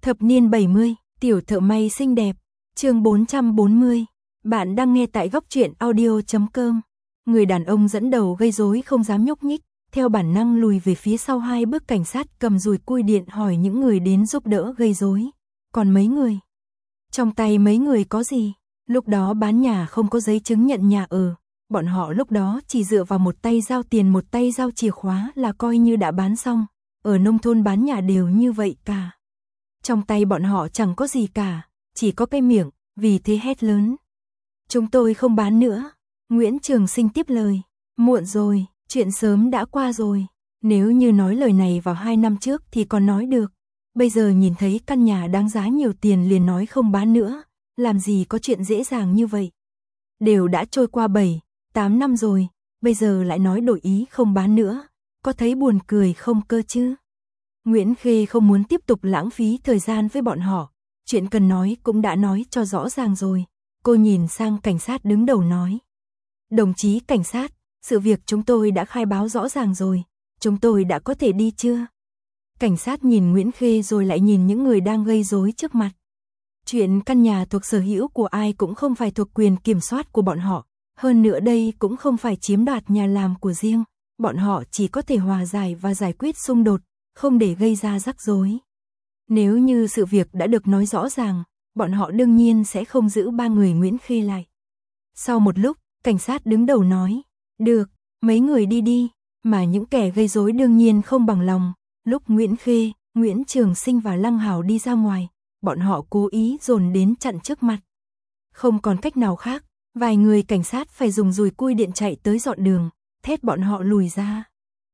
Thập niên 70, tiểu thợ may xinh đẹp, chương 440. Bạn đang nghe tại góc truyện audio.com. Người đàn ông dẫn đầu gây rối không dám nhúc nhích, theo bản năng lùi về phía sau 2 bước. Cảnh sát cầm dùi cui điện hỏi những người đến giúp đỡ gây rối. Còn mấy người? Trong tay mấy người có gì? Lúc đó bán nhà không có giấy chứng nhận nhà ở. Bọn họ lúc đó chỉ dựa vào một tay giao tiền một tay giao chìa khóa là coi như đã bán xong. Ở nông thôn bán nhà đều như vậy cả. Trong tay bọn họ chẳng có gì cả, chỉ có cái miệng, vì thế hét lớn. Chúng tôi không bán nữa. Nguyễn Trường Sinh tiếp lời. Muộn rồi, chuyện sớm đã qua rồi. Nếu như nói lời này vào 2 năm trước thì còn nói được. Bây giờ nhìn thấy căn nhà đáng giá nhiều tiền liền nói không bán nữa. Làm gì có chuyện dễ dàng như vậy. Đều đã trôi qua 7-8 năm rồi, bây giờ lại nói đổi ý không bán nữa. Có thấy buồn cười không cơ chứ? Nguyễn Khê không muốn tiếp tục lãng phí thời gian với bọn họ. Chuyện cần nói cũng đã nói cho rõ ràng rồi. Cô nhìn sang cảnh sát đứng đầu nói. Đồng chí cảnh sát, sự việc chúng tôi đã khai báo rõ ràng rồi. Chúng tôi đã có thể đi chưa? Cảnh sát nhìn Nguyễn Khê rồi lại nhìn những người đang gây rối trước mặt. Chuyện căn nhà thuộc sở hữu của ai cũng không phải thuộc quyền kiểm soát của bọn họ. Hơn nữa đây cũng không phải chiếm đoạt nhà làm của riêng. Bọn họ chỉ có thể hòa giải và giải quyết xung đột, không để gây ra rắc rối. Nếu như sự việc đã được nói rõ ràng, bọn họ đương nhiên sẽ không giữ 3 người Nguyễn Khê lại. Sau một lúc, cảnh sát đứng đầu nói, được, mấy người đi đi, mà những kẻ gây rối đương nhiên không bằng lòng. Lúc Nguyễn Khê, Nguyễn Trường Sinh và Lăng Hảo đi ra ngoài, bọn họ cố ý dồn đến chặn trước mặt. Không còn cách nào khác, vài người cảnh sát phải dùng dùi cui điện chạy tới dọn đường, thét bọn họ lùi ra.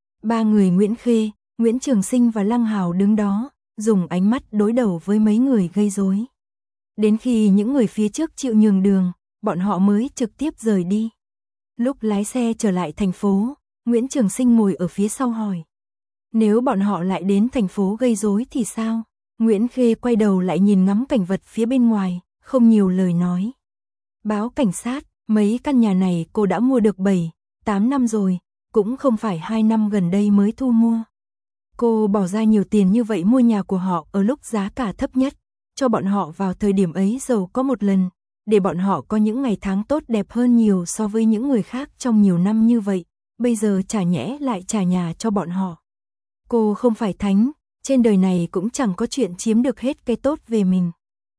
3 người Nguyễn Khê, Nguyễn Trường Sinh và Lăng Hảo đứng đó, dùng ánh mắt đối đầu với mấy người gây rối. Đến khi những người phía trước chịu nhường đường, bọn họ mới trực tiếp rời đi. Lúc lái xe trở lại thành phố, Nguyễn Trường Sinh ngồi ở phía sau hỏi. Nếu bọn họ lại đến thành phố gây rối thì sao? Nguyễn Khê quay đầu lại nhìn ngắm cảnh vật phía bên ngoài, không nhiều lời nói. Báo cảnh sát, mấy căn nhà này cô đã mua được 7-8 năm rồi, cũng không phải 2 năm gần đây mới thu mua. Cô bỏ ra nhiều tiền như vậy mua nhà của họ ở lúc giá cả thấp nhất, cho bọn họ vào thời điểm ấy giàu có một lần, để bọn họ có những ngày tháng tốt đẹp hơn nhiều so với những người khác trong nhiều năm như vậy, bây giờ chả nhẽ lại trả nhà cho bọn họ. Cô không phải thánh, trên đời này cũng chẳng có chuyện chiếm được hết cái tốt về mình.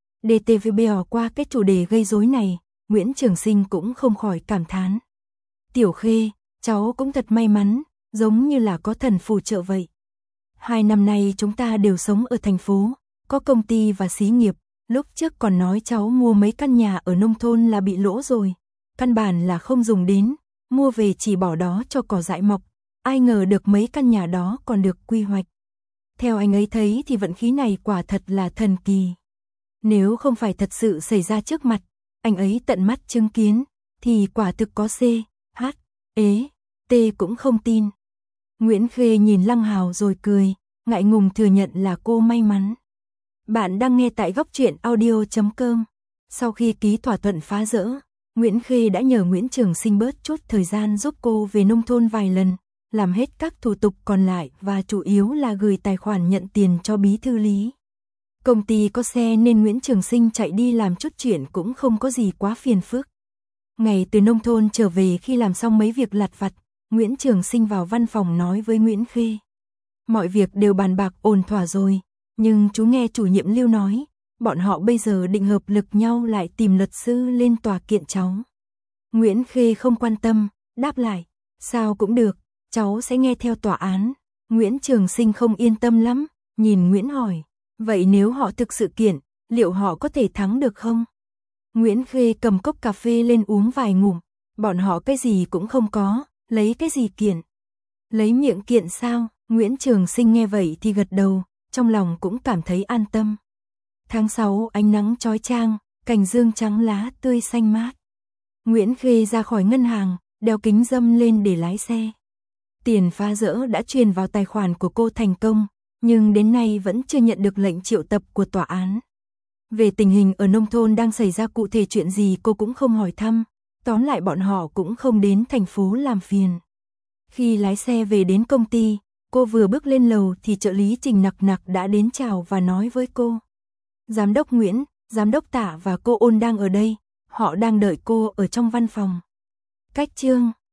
DTV bỏ qua cái chủ đề gây rối này, Nguyễn Trường Sinh cũng không khỏi cảm thán. Tiểu Khê, cháu cũng thật may mắn, giống như là có thần phù trợ vậy. 2 năm nay chúng ta đều sống ở thành phố, có công ty và xí nghiệp, lúc trước còn nói cháu mua mấy căn nhà ở nông thôn là bị lỗ rồi, căn bản là không dùng đến, mua về chỉ bỏ đó cho cỏ dại mọc, ai ngờ được mấy căn nhà đó còn được quy hoạch. Theo anh ấy thấy thì vận khí này quả thật là thần kỳ. Nếu không phải thật sự xảy ra trước mặt, anh ấy tận mắt chứng kiến, thì quả thực có C, H, E, T cũng không tin. Nguyễn Khê nhìn Lăng Hảo rồi cười, ngại ngùng thừa nhận là cô may mắn. Bạn đang nghe tại góc truyện audio.com. Sau khi ký thỏa thuận phá rỡ, Nguyễn Khê đã nhờ Nguyễn Trường Sinh bớt chút thời gian giúp cô về nông thôn vài lần, làm hết các thủ tục còn lại và chủ yếu là gửi tài khoản nhận tiền cho bí thư Lý. Công ty có xe nên Nguyễn Trường Sinh chạy đi làm chút chuyện cũng không có gì quá phiền phức. Ngày từ nông thôn trở về khi làm xong mấy việc lặt vặt, Nguyễn Trường Sinh vào văn phòng nói với Nguyễn Khê. Mọi việc đều bàn bạc ổn thỏa rồi, nhưng chú nghe chủ nhiệm Lưu nói, bọn họ bây giờ định hợp lực nhau lại tìm luật sư lên tòa kiện cháu. Nguyễn Khê không quan tâm, đáp lại, sao cũng được, cháu sẽ nghe theo tòa án. Nguyễn Trường Sinh không yên tâm lắm, nhìn Nguyễn hỏi, vậy nếu họ thực sự kiện, liệu họ có thể thắng được không? Nguyễn Khê cầm cốc cà phê lên uống vài ngụm, bọn họ cái gì cũng không có, lấy cái gì kiện? Lấy miệng kiện sao? Nguyễn Trường Sinh nghe vậy thì gật đầu, trong lòng cũng cảm thấy an tâm. Tháng 6 ánh nắng chói chang, cành dương trắng lá tươi xanh mát. Nguyễn Khê ra khỏi ngân hàng, đeo kính râm lên để lái xe. Tiền phá rỡ đã truyền vào tài khoản của cô thành công, nhưng đến nay vẫn chưa nhận được lệnh triệu tập của tòa án. Về tình hình ở nông thôn đang xảy ra cụ thể chuyện gì cô cũng không hỏi thăm, tóm lại bọn họ cũng không đến thành phố làm phiền. Khi lái xe về đến công ty, cô vừa bước lên lầu thì trợ lý Trình Nặc Nặc đã đến chào và nói với cô. Giám đốc Nguyễn, giám đốc Tạ và cô Ôn đang ở đây, họ đang đợi cô ở trong văn phòng. Cách chương